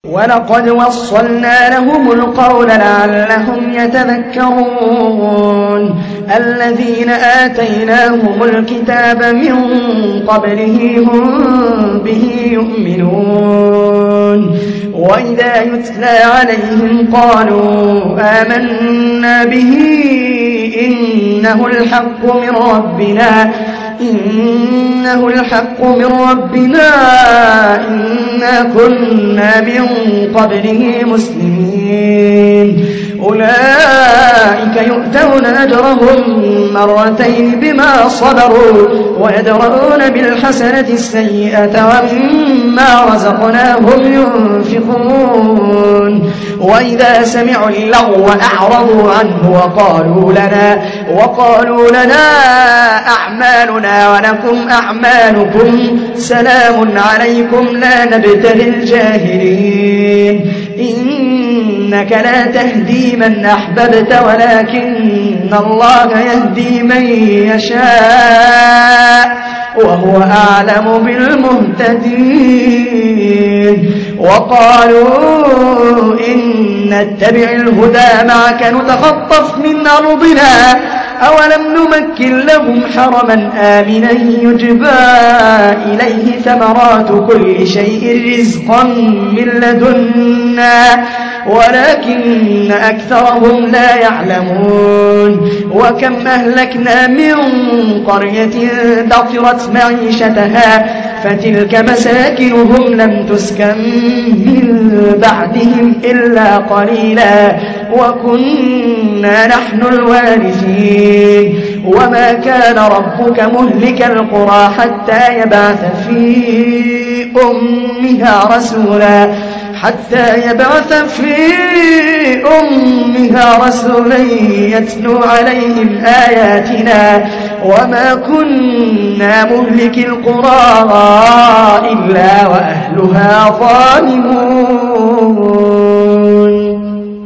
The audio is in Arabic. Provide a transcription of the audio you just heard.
وَلَقَدْ وَصَّلْنَا لَهُمُ الْقَوْلَ لَعَلَّهُمْ يَتَذَكَّرُونَ الَّذِينَ آتَيْنَاهُمُ الْكِتَابَ مِنْ قَبْلِهِ هُمْ بِهِ يُؤْمِنُونَ وَإِذَا يُتْلَى عَلَيْهِمْ قَالُوا آمَنَّا بِهِ إِنَّهُ الْحَقُّ من ربنا إنا كنا من قبله مسلمين أولئك يؤتون أجرهم مرتين بما صبروا ويدرؤون بالحسنة السيئة ومما رزقناهم ينفقون وإذا سمعوا اللغو أعرضوا عنه وقالوا لنا أعمالنا ولكم أعمالكم سلام عليكم لا نبتغي الجاهلين إنك لا تهدي من أحببت ولكن الله يهدي من يشاء وهو أعلم بالمهتدين وقالوا إن نتبع الهدى معك نتخطف من أرضنا أولم نمكن لهم حرما آمنا يجبى إليه ثمرات كل شيء رزقا من لدنا ولكن أكثرهم لا يعلمون وكم أهلكنا من قرية بطرت معيشتها فتلك مساكنهم لم تسكن من بعدهم إلا قليلا وكنا نحن الوارثين وما كان ربك مهلك القرى حتى يبعث في أمها رسولا يتلو عليهم آياتنا وما كنا مهلك القرى إلا وأهلها ظالمون